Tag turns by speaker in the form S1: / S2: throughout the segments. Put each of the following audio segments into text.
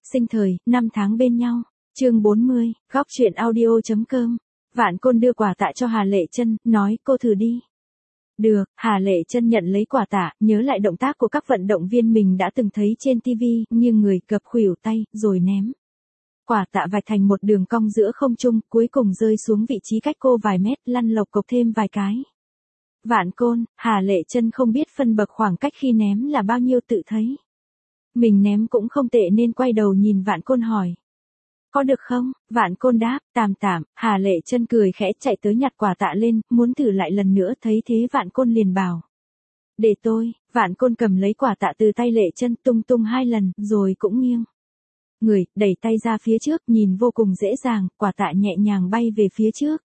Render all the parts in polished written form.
S1: sinh thời, năm tháng bên nhau. Chương 40, góc truyện audio.com. Vạn Côn đưa quà tạ cho Hà Lệ Chân, nói cô thử đi. Được, Hà Lệ Chân nhận lấy quà tạ, nhớ lại động tác của các vận động viên mình đã từng thấy trên TV, nghiêng người, gập khuỷu tay, rồi ném. Quả tạ vạch thành một đường cong giữa không trung, cuối cùng rơi xuống vị trí cách cô vài mét, lăn lộc cộc thêm vài cái. Vạn Côn, Hà Lệ Chân không biết phân bậc khoảng cách khi ném là bao nhiêu tự thấy. Mình ném cũng không tệ nên quay đầu nhìn Vạn Côn hỏi. Có được không? Vạn Côn đáp, tạm tạm. Hà Lệ Chân cười khẽ chạy tới nhặt quà tạ lên, muốn thử lại lần nữa, thấy thế Vạn Côn liền bảo. Để tôi. Vạn Côn cầm lấy quà tạ từ tay Lệ Chân, tung tung 2 lần, rồi cũng nghiêng người, đẩy tay ra phía trước, nhìn vô cùng dễ dàng, quà tạ nhẹ nhàng bay về phía trước.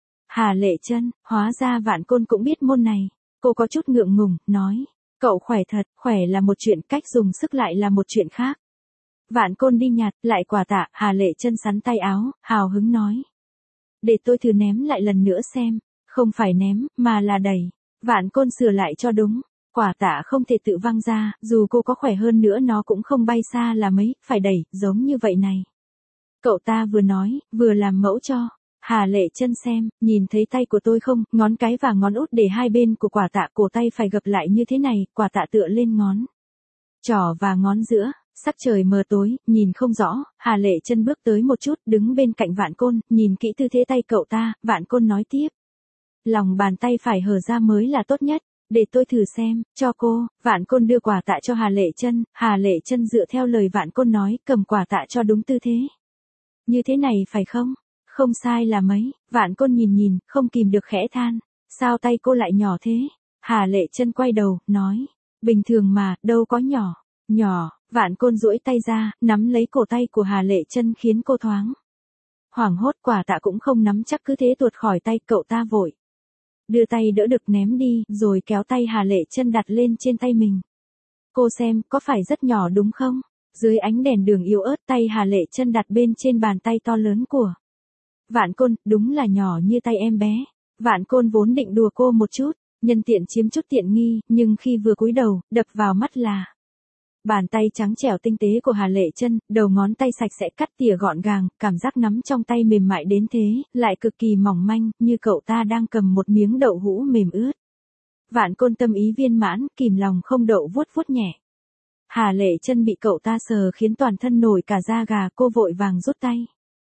S1: Hà Lệ Chân, hóa ra Vạn Côn cũng biết môn này. Cô có chút ngượng ngùng, nói. Cậu khỏe thật, khỏe là một chuyện, cách dùng sức lại là một chuyện khác. Vạn Côn đi nhặt lại quà tạ, Hà Lệ Chân sắn tay áo, hào hứng nói. Để tôi thử ném lại lần nữa xem. Không phải ném, mà là đẩy. Vạn Côn sửa lại cho đúng. Quả tạ không thể tự văng ra, dù cô có khỏe hơn nữa nó cũng không bay xa là mấy, phải đẩy, giống như vậy này. Cậu ta vừa nói, vừa làm mẫu cho. Hà Lệ Chân xem, nhìn thấy tay của tôi không, ngón cái và ngón út để hai bên của quả tạ, cổ tay phải gập lại như thế này, quả tạ tựa lên ngón trỏ và ngón giữa. Sắc trời mờ tối, nhìn không rõ, Hà Lệ Chân bước tới một chút, đứng bên cạnh Vạn Côn, nhìn kỹ tư thế tay cậu ta, Vạn Côn nói tiếp. Lòng bàn tay phải hở ra mới là tốt nhất. Để tôi thử xem, cho cô. Vạn Côn đưa quà tạ cho Hà Lệ Chân, Hà Lệ Chân dựa theo lời Vạn Côn nói, cầm quà tạ cho đúng tư thế. Như thế này phải không? Không sai là mấy. Vạn Côn nhìn, không kìm được khẽ than. Sao tay cô lại nhỏ thế? Hà Lệ Chân quay đầu, nói. Bình thường mà, đâu có nhỏ. Nhỏ. Vạn Côn duỗi tay ra, nắm lấy cổ tay của Hà Lệ Chân khiến cô thoáng hoảng hốt, quà tạ cũng không nắm chắc, cứ thế tuột khỏi tay cậu ta vội. Đưa tay đỡ được ném đi, rồi kéo tay Hà Lệ Chân đặt lên trên tay mình. Cô xem, có phải rất nhỏ đúng không? Dưới ánh đèn đường yếu ớt, tay Hà Lệ Chân đặt bên trên bàn tay to lớn của Vạn Côn, đúng là nhỏ như tay em bé. Vạn Côn vốn định đùa cô một chút, nhân tiện chiếm chút tiện nghi, nhưng khi vừa cúi đầu, đập vào mắt là bàn tay trắng trẻo tinh tế của Hà Lệ Chân, đầu ngón tay sạch sẽ cắt tỉa gọn gàng, cảm giác nắm trong tay mềm mại đến thế, lại cực kỳ mỏng manh, như cậu ta đang cầm một miếng đậu hũ mềm ướt. Vạn Côn tâm ý viên mãn, kìm lòng không đậu vuốt vuốt nhẹ. Hà Lệ Chân bị cậu ta sờ khiến toàn thân nổi cả da gà, cô vội vàng rút tay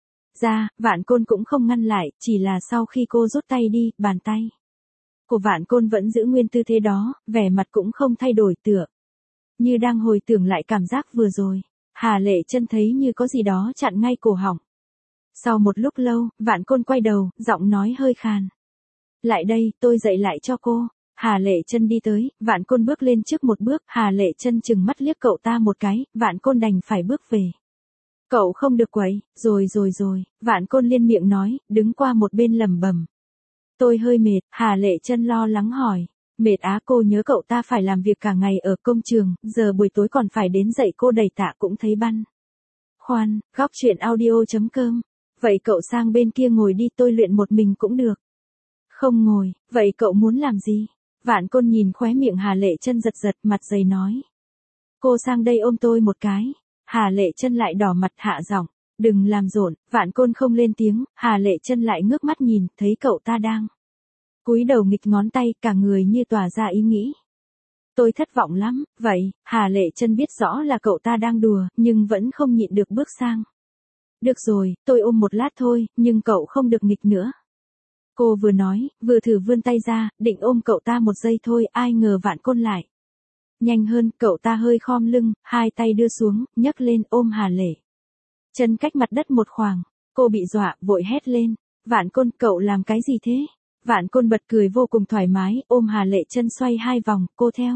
S1: ra, Vạn Côn cũng không ngăn lại, chỉ là sau khi cô rút tay đi, bàn tay của Vạn Côn vẫn giữ nguyên tư thế đó, vẻ mặt cũng không thay đổi, tựa như đang hồi tưởng lại cảm giác vừa rồi. Hà Lệ Chân thấy như có gì đó chặn ngay cổ họng. Sau một lúc lâu, Vạn Côn quay đầu, giọng nói hơi khàn. Lại đây, tôi dạy lại cho cô. Hà Lệ Chân đi tới, Vạn Côn bước lên trước một bước, Hà Lệ Chân chừng mắt liếc cậu ta một cái, Vạn Côn đành phải bước về. Cậu không được quấy, rồi, Vạn Côn liên miệng nói, đứng qua một bên lẩm bẩm. Tôi hơi mệt, Hà Lệ Chân lo lắng hỏi. Mệt á? Cô nhớ cậu ta phải làm việc cả ngày ở công trường, giờ buổi tối còn phải đến dạy cô đẩy tạ cũng thấy băn khoăn. Góc truyện audio.com. Vậy cậu sang bên kia ngồi đi, tôi luyện một mình cũng được. Không ngồi, vậy cậu muốn làm gì? Vạn Côn nhìn khóe miệng Hà Lệ Chân giật giật, mặt dày nói. Cô sang đây ôm tôi một cái. Hà Lệ Chân lại đỏ mặt hạ giọng. Đừng làm rộn. Vạn Côn không lên tiếng, Hà Lệ Chân lại ngước mắt nhìn, thấy cậu ta đang cúi đầu nghịch ngón tay, cả người như tỏa ra ý nghĩ. Tôi thất vọng lắm. Vậy, Hà Lệ Chân biết rõ là cậu ta đang đùa, nhưng vẫn không nhịn được bước sang. Được rồi, tôi ôm một lát thôi, nhưng cậu không được nghịch nữa. Cô vừa nói, vừa thử vươn tay ra, định ôm cậu ta một giây thôi, ai ngờ Vạn Côn lại nhanh hơn, cậu ta hơi khom lưng, hai tay đưa xuống, nhấc lên ôm Hà Lệ Chân cách mặt đất một khoảng. Cô bị dọa, vội hét lên. Vạn Côn, cậu làm cái gì thế? Vạn Côn bật cười vô cùng thoải mái, ôm Hà Lệ Chân xoay 2 vòng, cô theo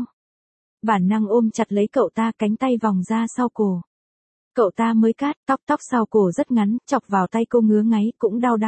S1: bản năng ôm chặt lấy cậu ta, cánh tay vòng ra sau cổ. Cậu ta mới cát, tóc sau cổ rất ngắn, chọc vào tay cô ngứa ngáy, cũng đau.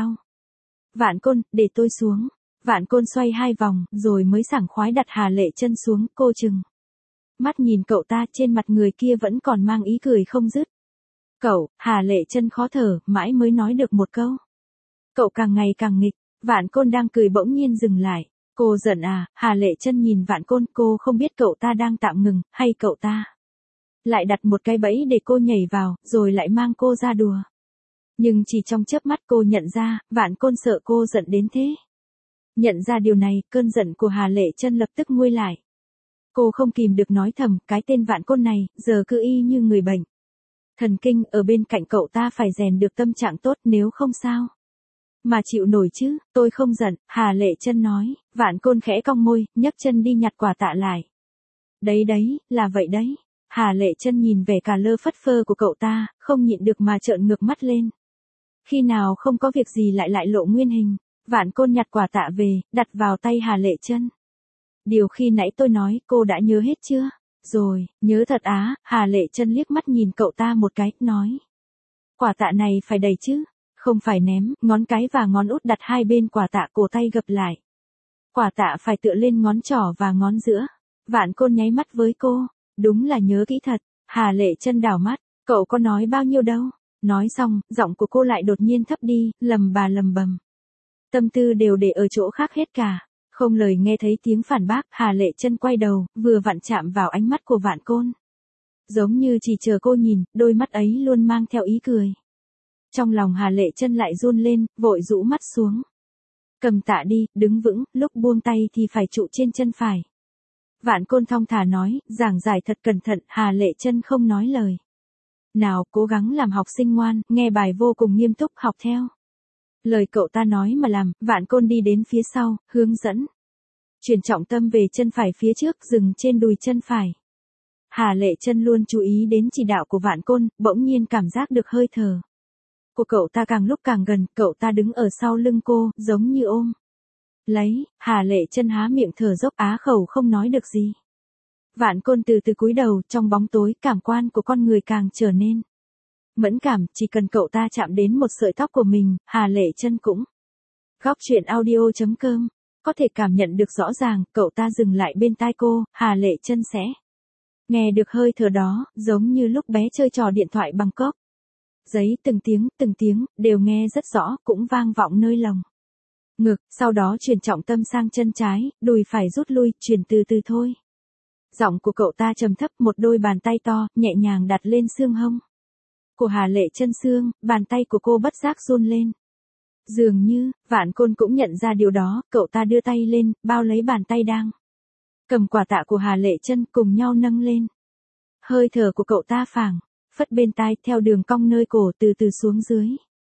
S1: Vạn Côn, để tôi xuống. Vạn Côn xoay 2 vòng, rồi mới sảng khoái đặt Hà Lệ Chân xuống, cô chừng mắt nhìn cậu ta, trên mặt người kia vẫn còn mang ý cười không dứt. Cậu, Hà Lệ Chân khó thở, mãi mới nói được một câu. Cậu càng ngày càng nghịch. Vạn Côn đang cười bỗng nhiên dừng lại. Cô giận à? Hà Lệ Chân nhìn Vạn Côn, cô không biết cậu ta đang tạm ngừng, hay cậu ta lại đặt một cái bẫy để cô nhảy vào, rồi lại mang cô ra đùa. Nhưng chỉ trong chớp mắt cô nhận ra, Vạn Côn sợ cô giận đến thế. Nhận ra điều này, cơn giận của Hà Lệ Chân lập tức nguôi lại. Cô không kìm được nói thầm, cái tên Vạn Côn này, giờ cứ y như người bệnh. Thần kinh, ở bên cạnh cậu ta phải rèn được tâm trạng tốt, nếu không sao mà chịu nổi chứ. Tôi không giận, Hà Lệ Chân nói. Vạn Côn khẽ cong môi, nhấc chân đi nhặt quà tạ lại. Đấy, là vậy đấy. Hà Lệ Chân nhìn vẻ cà lơ phất phơ của cậu ta, không nhịn được mà trợn ngược mắt lên. Khi nào không có việc gì lại lộ nguyên hình. Vạn Côn nhặt quà tạ về, đặt vào tay Hà Lệ Chân. Điều khi nãy tôi nói, cô đã nhớ hết chưa? Rồi, nhớ thật á. Hà Lệ Chân liếc mắt nhìn cậu ta một cái, nói. Quà tạ này phải đầy chứ, không phải ném. Ngón cái và ngón út đặt hai bên quà tạ, cổ tay gập lại. Quà tạ phải tựa lên ngón trỏ và ngón giữa. Vạn Côn nháy mắt với cô. Đúng là nhớ kỹ thật. Hà Lệ Chân đảo mắt, cậu có nói bao nhiêu đâu. Nói xong, giọng của cô lại đột nhiên thấp đi, lầm bầm. Tâm tư đều để ở chỗ khác hết cả. Không lời nghe thấy tiếng phản bác, Hà Lệ Chân quay đầu, vừa vặn chạm vào ánh mắt của Vạn Côn. Giống như chỉ chờ cô nhìn, đôi mắt ấy luôn mang theo ý cười. Trong lòng Hà Lệ Chân lại run lên, vội rũ mắt xuống. Cầm tạ đi, đứng vững, lúc buông tay thì phải trụ trên chân phải. Vạn Côn thong thả nói, giảng giải thật cẩn thận. Hà Lệ Chân không nói lời nào, cố gắng làm học sinh ngoan, nghe bài vô cùng nghiêm túc, học theo lời cậu ta nói mà làm. Vạn Côn đi đến phía sau, hướng dẫn. Chuyển trọng tâm về chân phải phía trước, dừng trên đùi chân phải. Hà Lệ Chân luôn chú ý đến chỉ đạo của Vạn Côn, bỗng nhiên cảm giác được hơi thở của cậu ta càng lúc càng gần. Cậu ta đứng ở sau lưng cô, giống như ôm lấy. Hà Lệ Chân há miệng thở dốc, á khẩu không nói được gì. Vạn Côn từ từ cúi đầu, trong bóng tối, cảm quan của con người càng trở nên mẫn cảm. Chỉ cần cậu ta chạm đến một sợi tóc của mình, Hà Lệ Chân cũng. Góc truyện audio.com có thể cảm nhận được rõ ràng. Cậu ta dừng lại bên tai cô, Hà Lệ Chân sẽ nghe được hơi thở đó, giống như lúc bé chơi trò điện thoại bằng cốc giấy, từng tiếng, đều nghe rất rõ, cũng vang vọng nơi lòng ngực. Sau đó chuyển trọng tâm sang chân trái, đùi phải rút lui, chuyển từ từ thôi. Giọng của cậu ta trầm thấp, một đôi bàn tay to, nhẹ nhàng đặt lên xương hông của Hà Lệ Chân. Xương, bàn tay của cô bất giác run lên. Dường như, Vạn Côn cũng nhận ra điều đó, cậu ta đưa tay lên, bao lấy bàn tay đang cầm quà tạ của Hà Lệ Chân, cùng nhau nâng lên. Hơi thở của cậu ta phảng phất bên tai, theo đường cong nơi cổ, từ từ xuống dưới.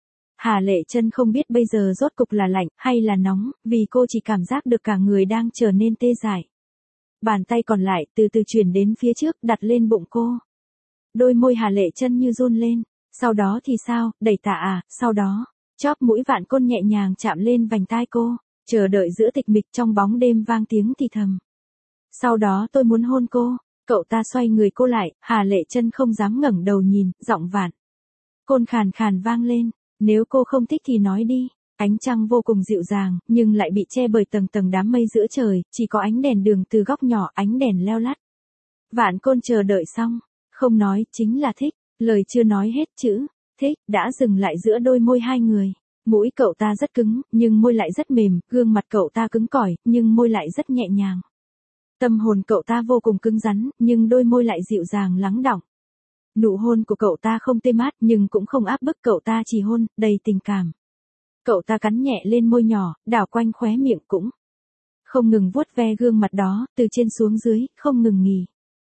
S1: Hà Lệ Chân không biết bây giờ rốt cục là lạnh hay là nóng, vì cô chỉ cảm giác được cả người đang trở nên tê dại. Bàn tay còn lại từ từ chuyển đến phía trước, đặt lên bụng cô. Đôi môi Hà Lệ Chân như run lên. Sau đó thì sao, đẩy tạ à? Sau đó, chóp mũi Vạn Côn nhẹ nhàng chạm lên vành tai cô. Chờ đợi giữa tịch mịch, trong bóng đêm vang tiếng thì thầm. Sau đó tôi muốn hôn cô. Cậu ta xoay người cô lại, Hà Lệ Chân không dám ngẩng đầu nhìn. Giọng Vạn Côn khàn khàn vang lên. Nếu cô không thích thì nói đi. Ánh trăng vô cùng dịu dàng, nhưng lại bị che bởi tầng tầng đám mây giữa trời, chỉ có ánh đèn đường từ góc nhỏ, ánh đèn leo lắt. Vạn Côn chờ đợi xong, không nói, chính là thích. Lời chưa nói hết, chữ thích đã dừng lại giữa đôi môi hai người. Mũi cậu ta rất cứng, nhưng môi lại rất mềm. Gương mặt cậu ta cứng cỏi, nhưng môi lại rất nhẹ nhàng. Tâm hồn cậu ta vô cùng cứng rắn, nhưng đôi môi lại dịu dàng lắng đọng. Nụ hôn của cậu ta không tê mát, nhưng cũng không áp bức. Cậu ta chỉ hôn, đầy tình cảm. Cậu ta cắn nhẹ lên môi nhỏ, đảo quanh khóe miệng, cũng không ngừng vuốt ve gương mặt đó, từ trên xuống dưới, không ngừng nghỉ.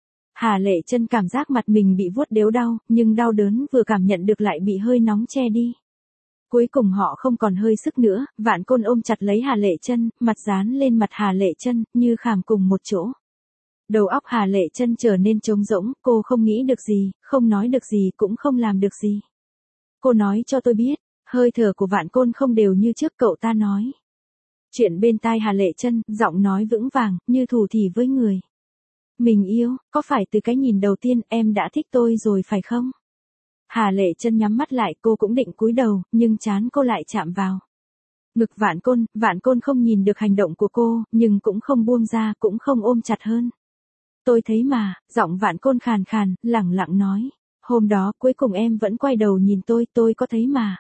S1: Hà Lệ Chân cảm giác mặt mình bị vuốt đếu đau, nhưng đau đớn vừa cảm nhận được lại bị hơi nóng che đi. Cuối cùng họ không còn hơi sức nữa. Vạn Côn ôm chặt lấy Hà Lệ Chân, mặt dán lên mặt Hà Lệ Chân, như khảm cùng một chỗ. Đầu óc Hà Lệ Chân trở nên trống rỗng, cô không nghĩ được gì, không nói được gì, cũng không làm được gì. Cô nói cho tôi biết. Hơi thở của Vạn Côn không đều như trước. Cậu ta nói chuyện bên tai Hà Lệ Chân, giọng nói vững vàng, như thủ thỉ với người mình yêu. Có phải từ cái nhìn đầu tiên em đã thích tôi rồi phải không? Hà Lệ Chân nhắm mắt lại, cô cũng định cúi đầu, nhưng trán cô lại chạm vào ngực Vạn Côn. Vạn Côn không nhìn được hành động của cô, nhưng cũng không buông ra, cũng không ôm chặt hơn. Tôi thấy mà. Giọng Vạn Côn khàn khàn, lẳng lặng nói. Hôm đó, cuối cùng em vẫn quay đầu nhìn tôi có thấy mà.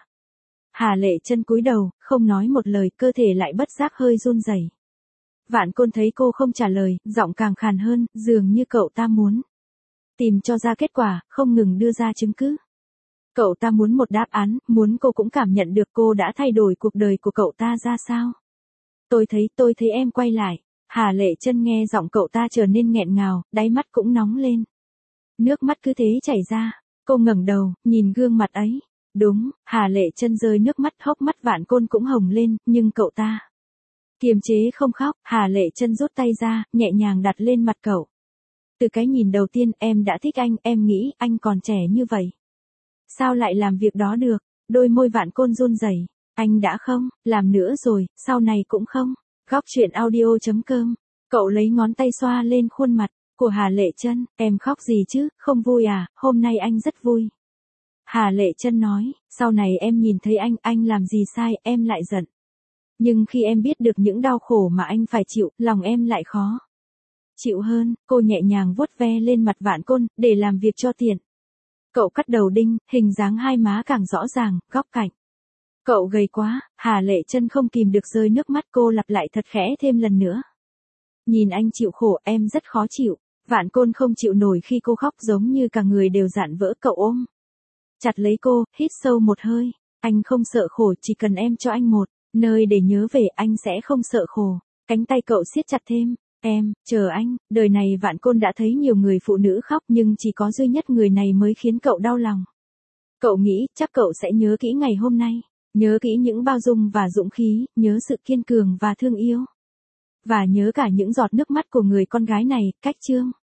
S1: Hà Lệ Chân cúi đầu, không nói một lời, cơ thể lại bất giác hơi run rẩy. Vạn Côn thấy cô không trả lời, giọng càng khàn hơn, dường như cậu ta muốn tìm cho ra kết quả, không ngừng đưa ra chứng cứ. Cậu ta muốn một đáp án, muốn cô cũng cảm nhận được cô đã thay đổi cuộc đời của cậu ta ra sao. Tôi thấy em quay lại. Hà Lệ Chân nghe giọng cậu ta trở nên nghẹn ngào, đáy mắt cũng nóng lên. Nước mắt cứ thế chảy ra, cô ngẩng đầu, nhìn gương mặt ấy. Đúng, Hà Lệ Chân rơi nước mắt, hốc mắt Vạn Côn cũng hồng lên, nhưng cậu ta kiềm chế không khóc. Hà Lệ Chân rút tay ra, nhẹ nhàng đặt lên mặt cậu. Từ cái nhìn đầu tiên em đã thích anh, em nghĩ anh còn trẻ như vậy. Sao lại làm việc đó được? Đôi môi Vạn Côn run rẩy. Anh đã không làm nữa rồi, sau này cũng không. Góc truyện audio.com. Cậu lấy ngón tay xoa lên khuôn mặt của Hà Lệ Chân. Em khóc gì chứ, không vui à? Hôm nay anh rất vui. Hà Lệ Chân nói, sau này em nhìn thấy anh làm gì sai, em lại giận. Nhưng khi em biết được những đau khổ mà anh phải chịu, lòng em lại khó chịu hơn. Cô nhẹ nhàng vuốt ve lên mặt Vạn Côn, để làm việc cho tiện. Cậu cắt đầu đinh, hình dáng hai má càng rõ ràng, góc cạnh. Cậu gầy quá. Hà Lệ Chân không kìm được rơi nước mắt, cô lặp lại thật khẽ thêm lần nữa. Nhìn anh chịu khổ, em rất khó chịu. Vạn Côn không chịu nổi khi cô khóc, giống như cả người đều dạn vỡ. Cậu ôm chặt lấy cô, hít sâu một hơi. Anh không sợ khổ, chỉ cần em cho anh một nơi để nhớ về, anh sẽ không sợ khổ. Cánh tay cậu siết chặt thêm. Em, chờ anh. Đời này Vạn Côn đã thấy nhiều người phụ nữ khóc, nhưng chỉ có duy nhất người này mới khiến cậu đau lòng. Cậu nghĩ, chắc cậu sẽ nhớ kỹ ngày hôm nay. Nhớ kỹ những bao dung và dũng khí, nhớ sự kiên cường và thương yêu. Và nhớ cả những giọt nước mắt của người con gái này. Cách chương.